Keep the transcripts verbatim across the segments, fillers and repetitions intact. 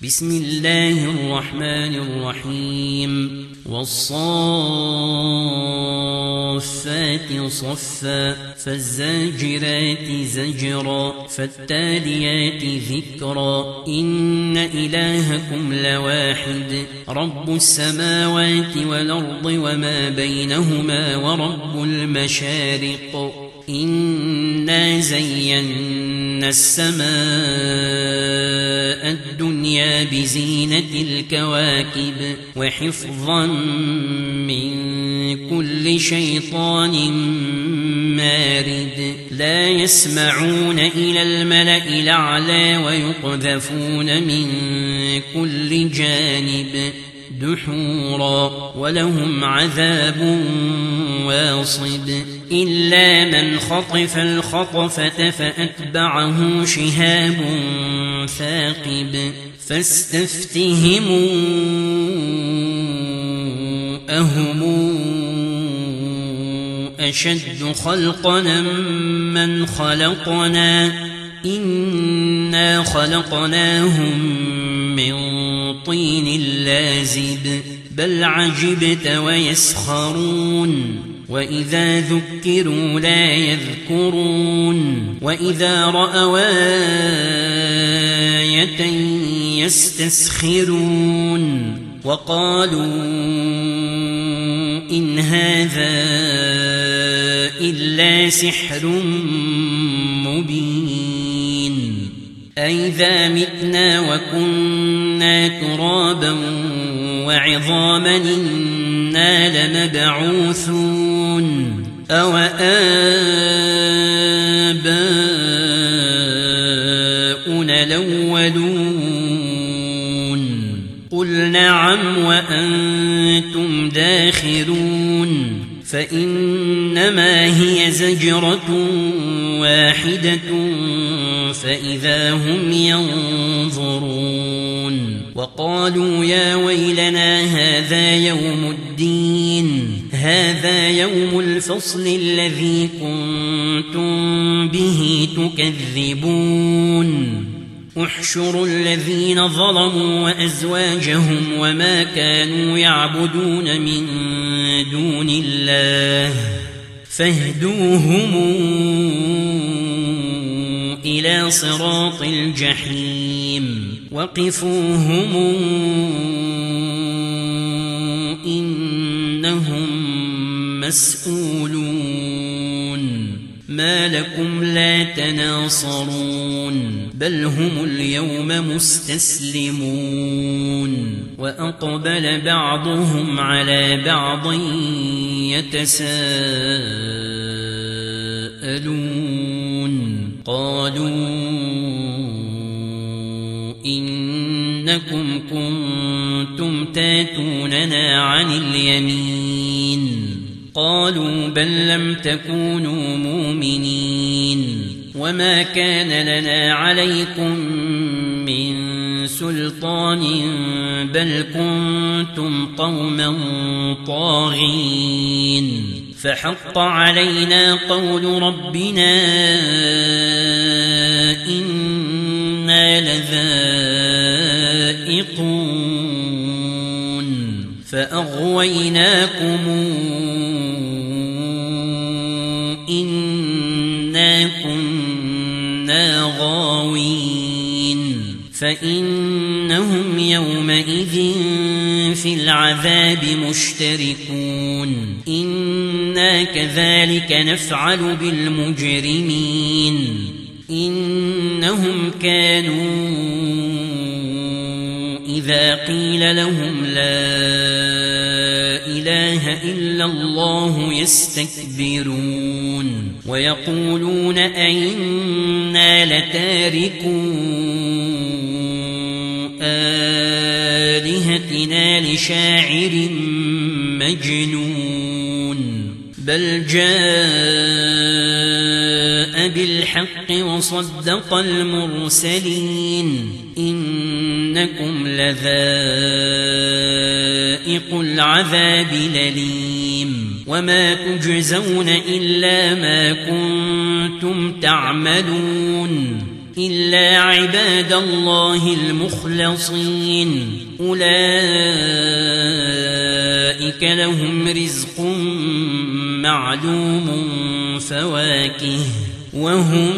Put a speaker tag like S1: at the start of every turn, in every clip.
S1: بسم الله الرحمن الرحيم والصافات صفا فالزاجرات زجرا فالتاليات ذكرا إن إلهكم لواحد رب السماوات والأرض وما بينهما ورب المشارق إنا زينا السماء الدنيا بزينة الكواكب وحفظا من كل شيطان مارد لا يسمعون إلى الملأ الأعلى ويقذفون من كل جانب دحورا ولهم عذاب واصب إلا من خطف الخطفة فأتبعه شهاب ثاقب فاستفتهموا أهم أشد خلقنا من خلقنا إنا خلقناهم من طين لازب بل عجبت ويسخرون وإذا ذكروا لا يذكرون وإذا رأوا آية يستسخرون وقالوا إن هذا إلا سحر مبين أئذا متنا وكنا ترابا وعظاما إنا لمبعوثون أو آباؤنا الأولون قل نعم وأنتم داخرون فإنما هي زجرة واحدة فإذا هم ينظرون وقالوا يا ويلنا هذا يوم الدين هذا يوم الفصل الذي كنتم به تكذبون احشروا الذين ظلموا وأزواجهم وما كانوا يعبدون من دون الله فاهدوهم إلى صراط الجحيم وقفوهم إنهم مسؤولون ما لكم لا تناصرون بل هم اليوم مستسلمون وأقبل بعضهم على بعض يتساءلون قالوا إنكم كنتم تاتوننا عن اليمين قالوا بل لم تكونوا مؤمنين وما كان لنا عليكم من سلطان بل كنتم قوما طاغين فحق علينا قول ربنا إنا لذائقون فأغويناكم إنا كنا غاوين فإنهم يومئذ في العذاب مشتركون إنا كذلك نفعل بالمجرمين إنهم كانوا إذا قيل لهم لا إله إلا الله يستكبرون ويقولون أئنا لتاركو آلهتنا لشاعر مجنون بل جاء بالحق وصدق المرسلين إنكم لذائق العذاب الأليم وما تجزون إلا ما كنتم تعملون إلا عباد الله المخلصين أولئك لهم رزق معلوم فواكه وهم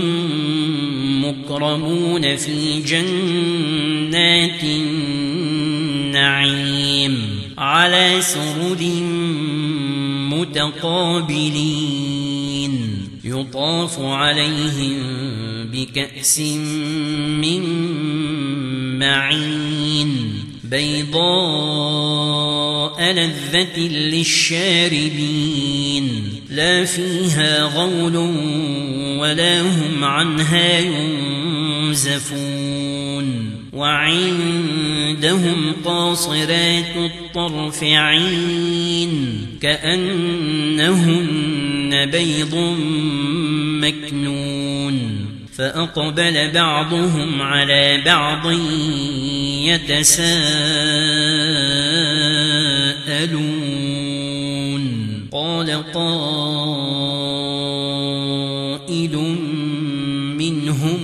S1: مكرمون في جنات النعيم على سرر متقابلين يطاف عليهم بكأس من معين بيضاء لذة للشاربين لا فيها غول ولا هم عنها ينزفون وعندهم قاصرات الطرف عين كأنهن بيض مكنون فأقبل بعضهم على بعض يتساءلون قال قائل منهم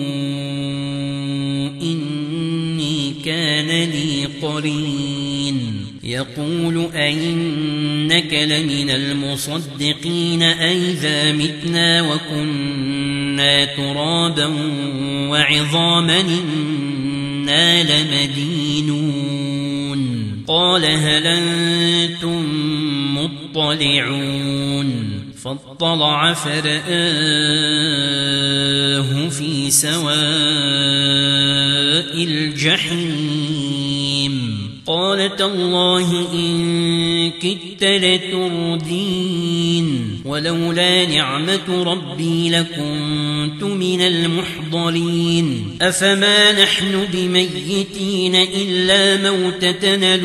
S1: إني كان لي قرين يقول أئنك لمن المصدقين أئذا متنا وكنا ترابا وعظاما إنا لمدينون قال هل أنتم مطلعون فاطلع فرآه في سواء الجحيم قال تالله إن كدت لتردين ولولا نعمة ربي لكنت من المحضرين أفما نحن بميتين إلا موتتنا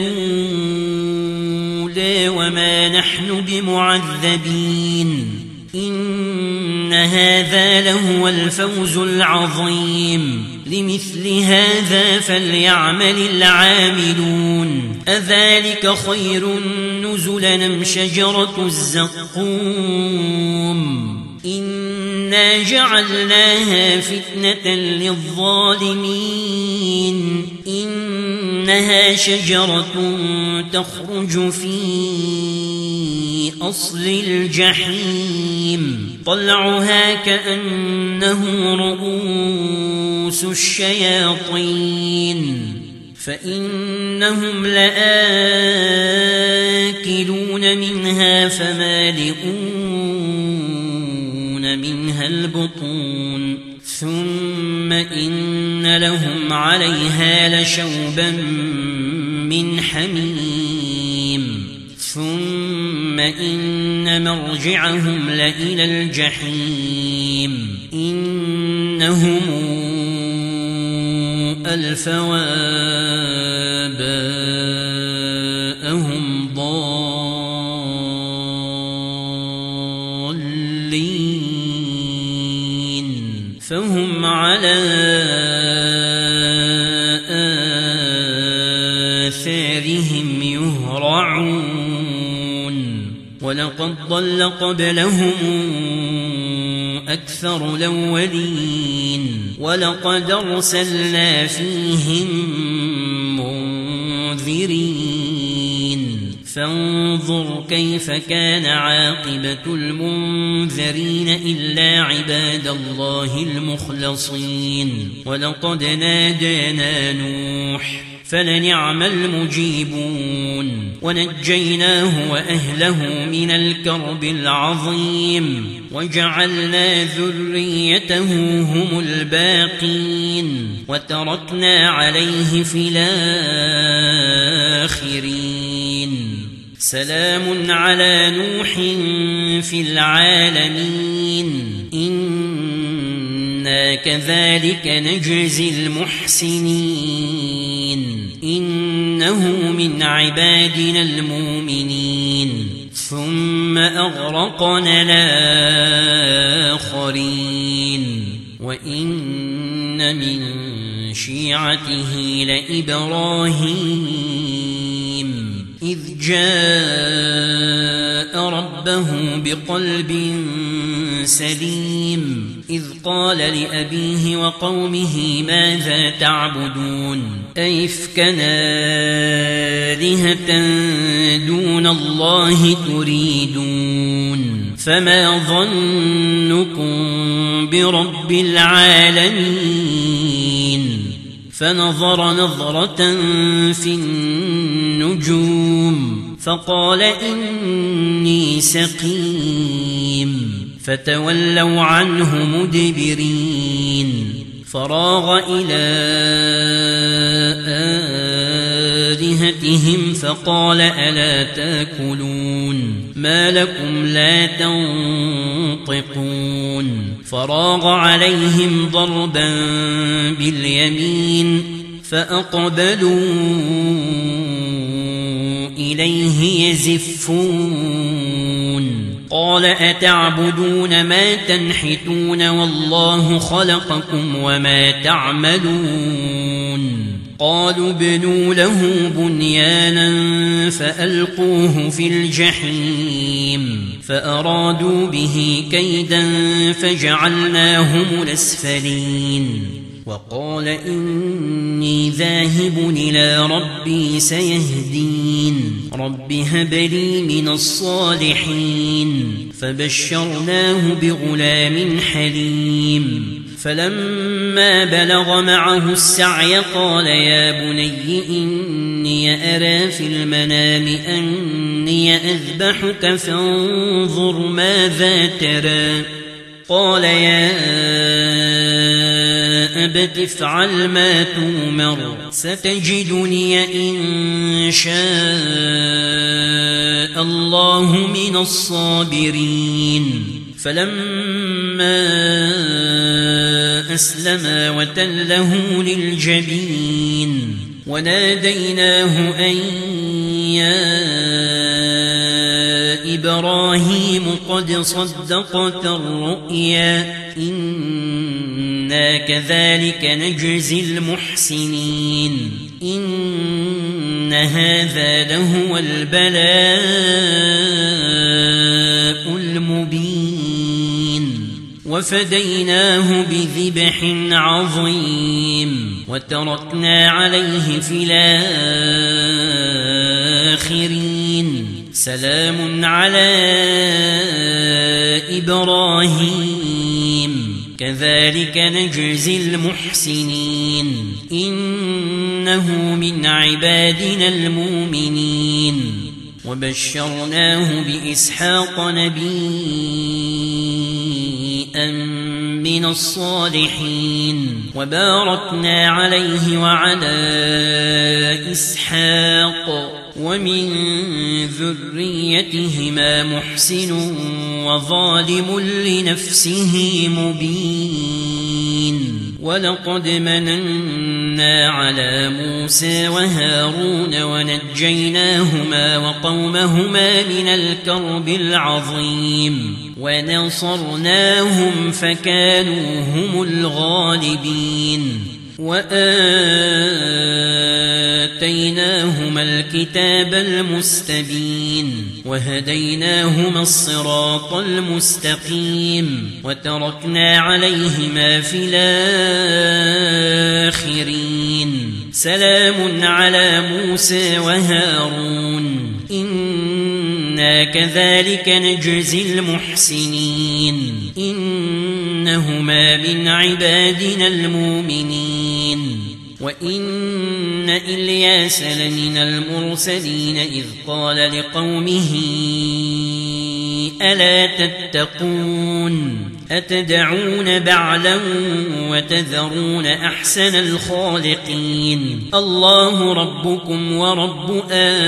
S1: الأولى وما نحن بمعذبين إن هذا لهو الفوز العظيم لمثل هذا فليعمل العاملون أذلك خير نزلا أم شجرة الزقوم إنا جعلناها فتنة للظالمين إنها شجرة تخرج في أصل الجحيم طلعها كأنه رؤوس الشياطين فإنهم لآكلون منها فمالئون منها البطون ثم إن لهم عليها لشوبا من حميم ثم إن مرجعهم لإلى الجحيم إنهم ألفوا آباءهم ضالين فهم على آثارهم يهرعون ولقد ضل قبلهم أكثر الأولين ولقد أرسلنا فيهم منذرين فانظر كيف كان عاقبة المنذرين إلا عباد الله المخلصين ولقد نادانا نوح فلنعم المجيبون ونجيناه وأهله من الكرب العظيم وجعلنا ذريته هم الباقين وتركنا عليه في الآخرين سلام على نوح في العالمين إنا كذلك نجزي المحسنين إنه من عبادنا المؤمنين ثم أغرقنا الآخرين وإن من شيعته لإبراهيم إذ جاء ربه بقلب سليم إذ قال لأبيه وقومه ماذا تعبدون أئفكا آلهة دون الله تريدون فما ظنكم برب العالمين فنظر نظرة في النجوم فقال إني سقيم فتولوا عنه مدبرين فراغ إلى آلهتهم فقال ألا تاكلون ما لكم لا تنطقون فراغ عليهم ضربا باليمين فأقبلوا إليه يزفون قال أتعبدون ما تنحتون والله خلقكم وما تعملون قالوا ابنوا له بنيانا فألقوه في الجحيم فأرادوا به كيدا فجعلناهم الأسفلين وقال إني ذاهب إلى ربي سيهدين رب هب لي من الصالحين فبشرناه بغلام حليم فلما بلغ معه السعي قال يا بني إني أرى في المنام أني أذبحك فانظر ماذا ترى قال يا أبت افعل ما تؤمر ستجدني إن شاء الله من الصابرين فلما أسلما وتله للجبين وناديناه أن يا إبراهيم قد صدقت الرؤيا إنا كذلك نجزي المحسنين إن هذا لهو البلاء المبين وفديناه بذبح عظيم وتركنا عليه في الآخرين سلام على إبراهيم كذلك نجزي المحسنين إنه من عبادنا المؤمنين وبشرناه بإسحاق نبيا من الصالحين وباركنا عليه وعلى إسحاق ومن ذريتهما محسن وظالم لنفسه مبين ولقد مننا على موسى وهارون ونجيناهما وقومهما من الكرب العظيم ونصرناهم فكانوا هم الغالبين وآتيناهما الكتاب المستبين وهديناهما الصراط المستقيم وتركنا عليهما في الآخرين سلام على موسى وهارون إنا كذلك نجزي المحسنين إنهما من عبادنا المؤمنين وإن إلياس لمن المرسلين إذ قال لقومه ألا تتقون أتدعون بعلا وتذرون أحسن الخالقين الله ربكم ورب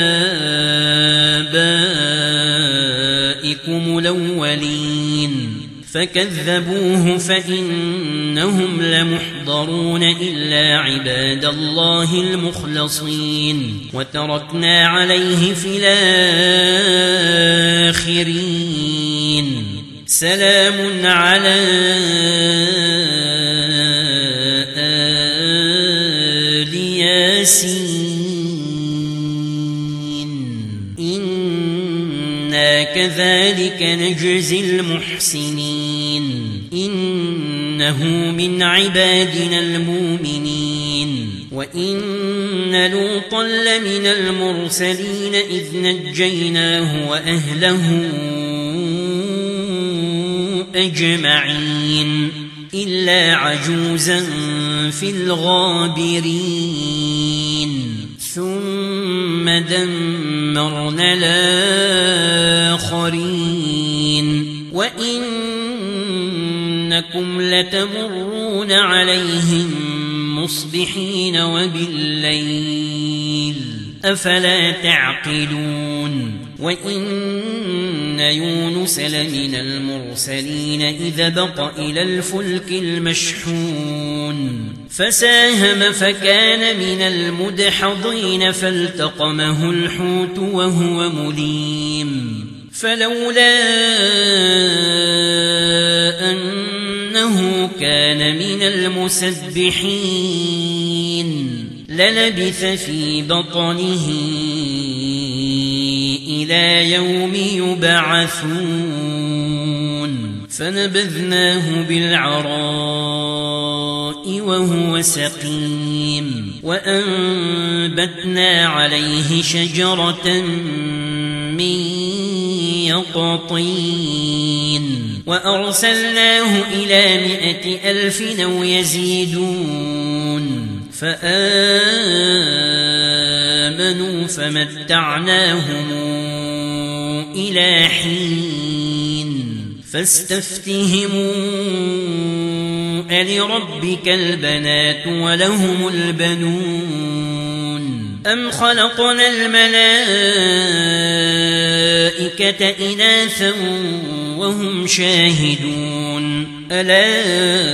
S1: آبائكم الأولين فكذبوه فإنهم لمحضرون إلا عباد الله المخلصين وتركنا عليه في الآخرين سلام على آل ياسين إنا كذلك نجزي المحسنين إنه من عبادنا المؤمنين وإن لوطا لمن المرسلين إذ نجيناه وأهله أجمعين إلا عجوزا في الغابرين ثم دمرنا الآخرين وإنكم لتمرون عليهم مصبحين وبالليل أفلا تعقلون وإن يونس لمن المرسلين إذ بق إلى الفلك المشحون فساهم فكان من المدحضين فالتقمه الحوت وهو مليم فلولا أنه كان من المسبحين للبث في بطنه إلى يوم يبعثون فنبذناه بالعراء وهو سقيم وأنبتنا عليه شجرة من يقطين وأرسلناه إلى مائة ألف أو يزيدون فآمنوا فمتعناهم إلى حين فاستفتهموا ألربك البنات ولهم البنون أم خلقنا الملائكة إناثا وهم شاهدون ألا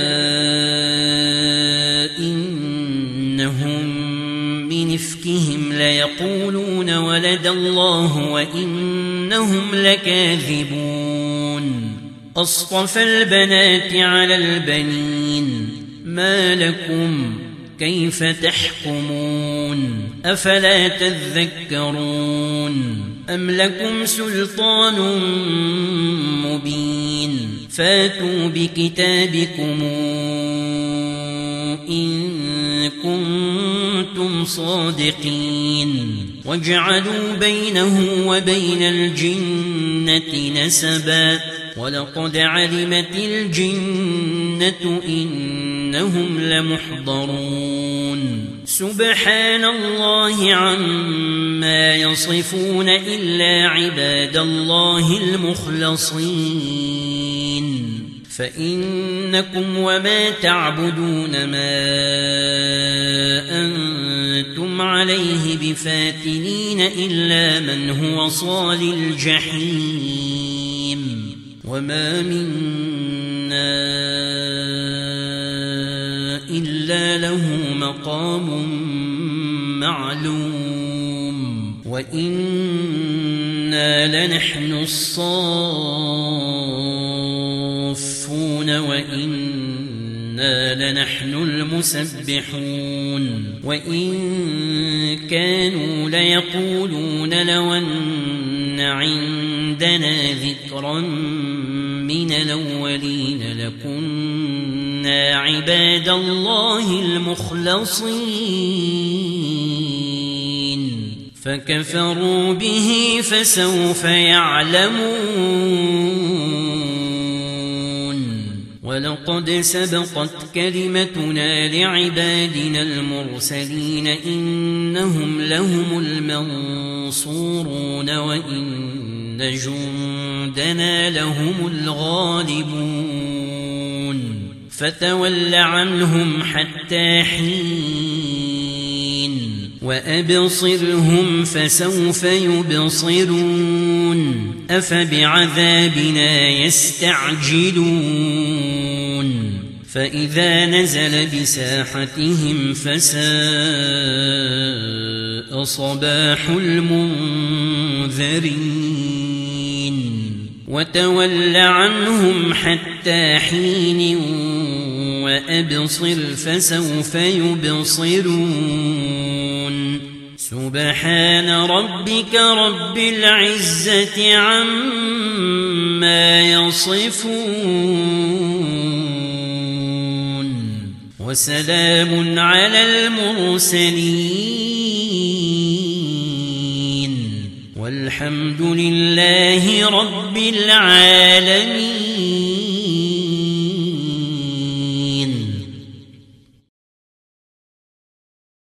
S1: إنهم من إفكهم ليقولون ولد الله وإنهم لكاذبون أصطفى البنات على البنين ما لكم كيف تحكمون أفلا تذكرون أم لكم سلطان مبين فاتوا بكتابكم إن كنتم صادقين وجعلوا بينه وبين الجنة نسبا ولقد علمت الجنة إنهم لمحضرون سبحان الله عما يصفون إلا عباد الله المخلصين فإنكم وما تعبدون ما أنتم عليه بفاتنين إلا من هو صال الجحيم وما منا إلا له مقام معلوم وإنا لنحن الصافون وإنا لنحن المسبحون وإن كانوا ليقولون لو أن عندنا ذكرا من الأولين لكنا عباد الله المخلصين فكفروا به فسوف يعلمون ولقد سبقت كلمتنا لعبادنا المرسلين إنهم لهم المنصورون وإن جندنا لهم الغالبون فتول عنهم حتى حين وأبصرهم فسوف يبصرون أفبعذابنا يستعجلون فإذا نزل بساحتهم فساء صباح المنذرين وتول عنهم حتى حين وأبصر فسوف يبصرون سبحان ربك رب العزة عما يصفون وسلام على المرسلين والحمد لله رب العالمين.